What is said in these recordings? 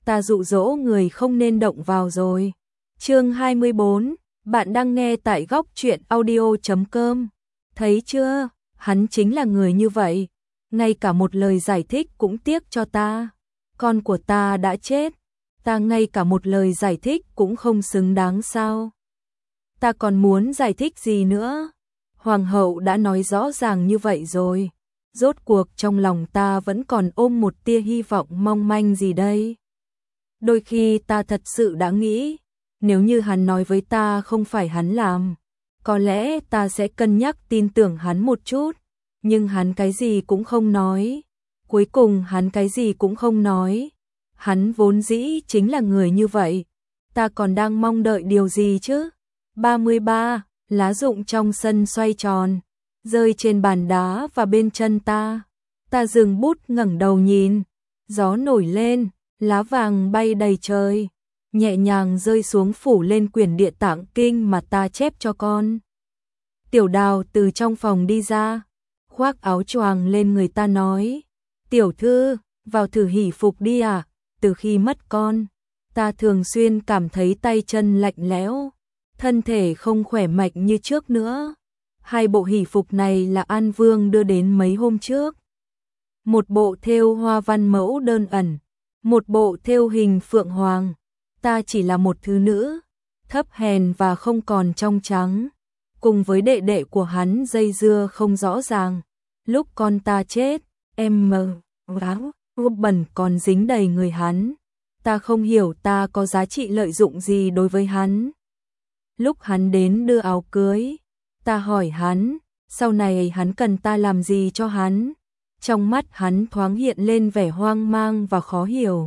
ta dụ dỗ người không nên động vào rồi. Chương 24, bạn đang nghe tại góc truyện audio.com. Thấy chưa, hắn chính là người như vậy, ngay cả một lời giải thích cũng tiếc cho ta. Con của ta đã chết, ta ngay cả một lời giải thích cũng không xứng đáng sao? Ta còn muốn giải thích gì nữa? Hoàng hậu đã nói rõ ràng như vậy rồi. Rốt cuộc trong lòng ta vẫn còn ôm một tia hy vọng mong manh gì đây. Đôi khi ta thật sự đã nghĩ, nếu như hắn nói với ta không phải hắn làm, có lẽ ta sẽ cân nhắc tin tưởng hắn một chút, nhưng hắn cái gì cũng không nói. Cuối cùng hắn cái gì cũng không nói. Hắn vốn dĩ chính là người như vậy, ta còn đang mong đợi điều gì chứ? 33, lá rụng trong sân xoay tròn, rơi trên bàn đá và bên chân ta. Ta dừng bút ngẩng đầu nhìn, gió nổi lên, lá vàng bay đầy trời, nhẹ nhàng rơi xuống phủ lên quyển Địa Tạng Kinh mà ta chép cho con. Tiểu Đào từ trong phòng đi ra, khoác áo choàng lên người ta nói, tiểu thư, vào thử hỷ phục đi à, từ khi mất con, ta thường xuyên cảm thấy tay chân lạnh lẽo, thân thể không khỏe mạnh như trước nữa. Hai bộ hỷ phục này là An Vương đưa đến mấy hôm trước. Một bộ thêu hoa văn mẫu đơn ẩn, một bộ thêu hình phượng hoàng. Ta chỉ là một thứ nữ, thấp hèn và không còn trong trắng, cùng với đệ đệ của hắn dây dưa không rõ ràng. Lúc con ta chết, em mờ áo bẩn còn dính đầy người hắn. Ta không hiểu ta có giá trị lợi dụng gì đối với hắn. Lúc hắn đến đưa áo cưới, ta hỏi hắn, sau này hắn cần ta làm gì cho hắn? Trong mắt hắn thoáng hiện lên vẻ hoang mang và khó hiểu.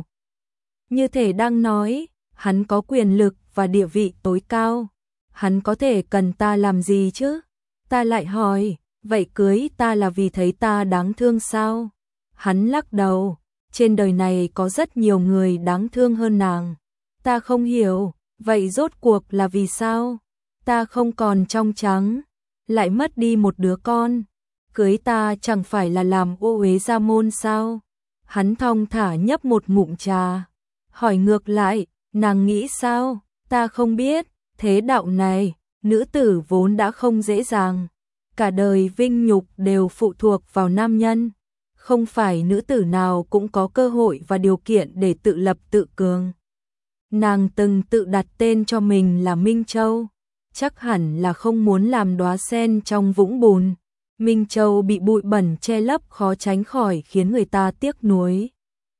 Như thể đang nói, hắn có quyền lực và địa vị tối cao. Hắn có thể cần ta làm gì chứ? Ta lại hỏi, vậy cưới ta là vì thấy ta đáng thương sao? Hắn lắc đầu, trên đời này có rất nhiều người đáng thương hơn nàng. Ta không hiểu, vậy rốt cuộc là vì sao? Ta không còn trong trắng, lại mất đi một đứa con. Cưới ta chẳng phải là làm ô uế gia môn sao? Hắn thong thả nhấp một ngụm trà, hỏi ngược lại, nàng nghĩ sao? Ta không biết, thế đạo này, nữ tử vốn đã không dễ dàng. Cả đời vinh nhục đều phụ thuộc vào nam nhân. Không phải nữ tử nào cũng có cơ hội và điều kiện để tự lập tự cường. Nàng từng tự đặt tên cho mình là Minh Châu, chắc hẳn là không muốn làm đóa sen trong vũng bùn. Minh Châu bị bụi bẩn che lấp khó tránh khỏi khiến người ta tiếc nuối.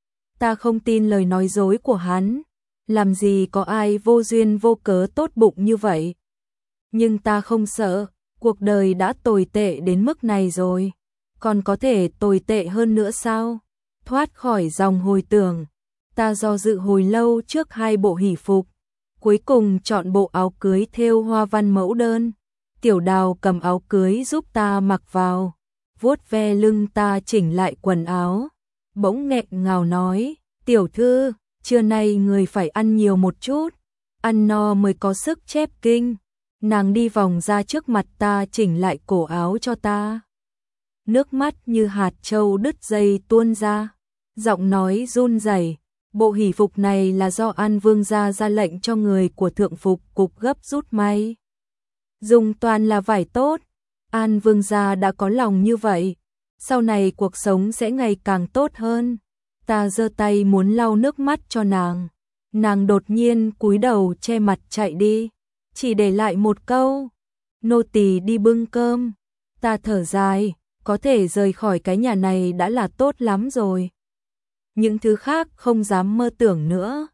Ta không tin lời nói dối của hắn, làm gì có ai vô duyên vô cớ tốt bụng như vậy. Nhưng ta không sợ, cuộc đời đã tồi tệ đến mức này rồi, còn có thể tồi tệ hơn nữa sao? Thoát khỏi dòng hồi tưởng, ta do dự hồi lâu trước hai bộ hỷ phục, cuối cùng chọn bộ áo cưới thêu hoa văn mẫu đơn. Tiểu Đào cầm áo cưới giúp ta mặc vào, vuốt ve lưng ta chỉnh lại quần áo, bỗng nghẹn ngào nói, tiểu thư, trưa nay người phải ăn nhiều một chút, ăn no mới có sức chép kinh. Nàng đi vòng ra trước mặt ta chỉnh lại cổ áo cho ta. Nước mắt như hạt châu đứt dây tuôn ra, giọng nói run rẩy. Bộ hỷ phục này là do An Vương gia ra lệnh cho người của thượng phục cục gấp rút may. Dùng toàn là vải tốt, An Vương gia đã có lòng như vậy, sau này cuộc sống sẽ ngày càng tốt hơn. Ta giơ tay muốn lau nước mắt cho nàng, nàng đột nhiên cúi đầu che mặt chạy đi, chỉ để lại một câu, nô tỳ đi bưng cơm. Ta thở dài, có thể rời khỏi cái nhà này đã là tốt lắm rồi. Những thứ khác không dám mơ tưởng nữa.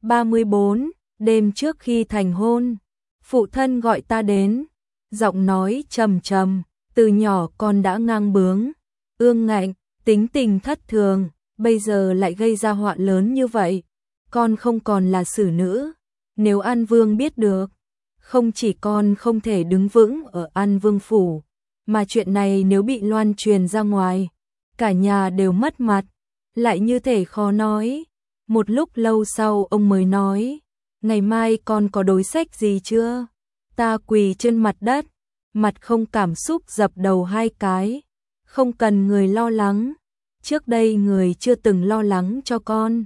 34, đêm trước khi thành hôn, phụ thân gọi ta đến, giọng nói trầm trầm, từ nhỏ con đã ngang bướng, ương ngạnh, tính tình thất thường, bây giờ lại gây ra họa lớn như vậy. Con không còn là xử nữ, nếu An Vương biết được, không chỉ con không thể đứng vững ở An Vương phủ, mà chuyện này nếu bị loan truyền ra ngoài, cả nhà đều mất mặt, lại như thể khó nói. Một lúc lâu sau ông mới nói, ngày mai con có đối sách gì chưa? Ta quỳ trên mặt đất, mặt không cảm xúc dập đầu hai cái, không cần người lo lắng, trước đây người chưa từng lo lắng cho con,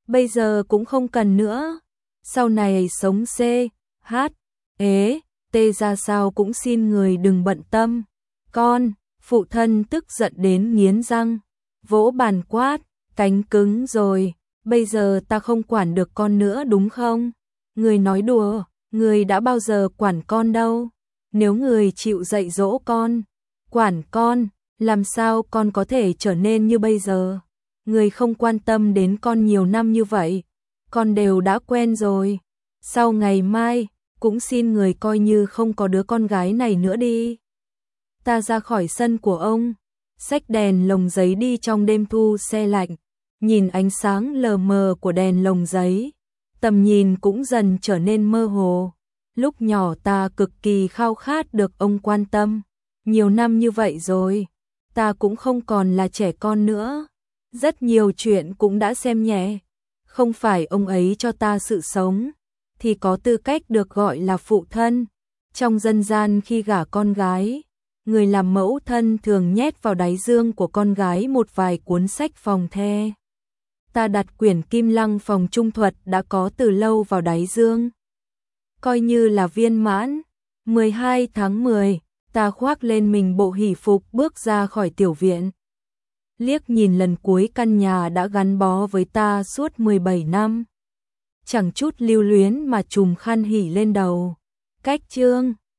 bây giờ cũng không cần nữa. Sau này sống C, H, ế, T ra sao cũng xin người đừng bận tâm. Con, phụ thân tức giận đến nghiến răng, vỗ bàn quát, cánh cứng rồi, bây giờ ta không quản được con nữa đúng không? Người nói đùa, người đã bao giờ quản con đâu. Nếu người chịu dạy dỗ con, quản con, làm sao con có thể trở nên như bây giờ? Người không quan tâm đến con nhiều năm như vậy, con đều đã quen rồi. Sau ngày mai, cũng xin người coi như không có đứa con gái này nữa đi. Ta ra khỏi sân của ông, xách đèn lồng giấy đi trong đêm thu se lạnh, nhìn ánh sáng lờ mờ của đèn lồng giấy, tầm nhìn cũng dần trở nên mơ hồ. Lúc nhỏ ta cực kỳ khao khát được ông quan tâm, nhiều năm như vậy rồi, ta cũng không còn là trẻ con nữa, rất nhiều chuyện cũng đã xem nhẹ, không phải ông ấy cho ta sự sống, thì có tư cách được gọi là phụ thân. Trong dân gian khi gả con gái, người làm mẫu thân thường nhét vào đáy dương của con gái một vài cuốn sách phòng the. Ta đặt quyển Kim Lăng phòng trung thuật đã có từ lâu vào đáy dương, coi như là viên mãn. 12 tháng 10, ta khoác lên mình bộ hỷ phục bước ra khỏi tiểu viện. Liếc nhìn lần cuối căn nhà đã gắn bó với ta suốt 17 năm. Chẳng chút lưu luyến mà trùm khăn hỉ lên đầu. Cách chương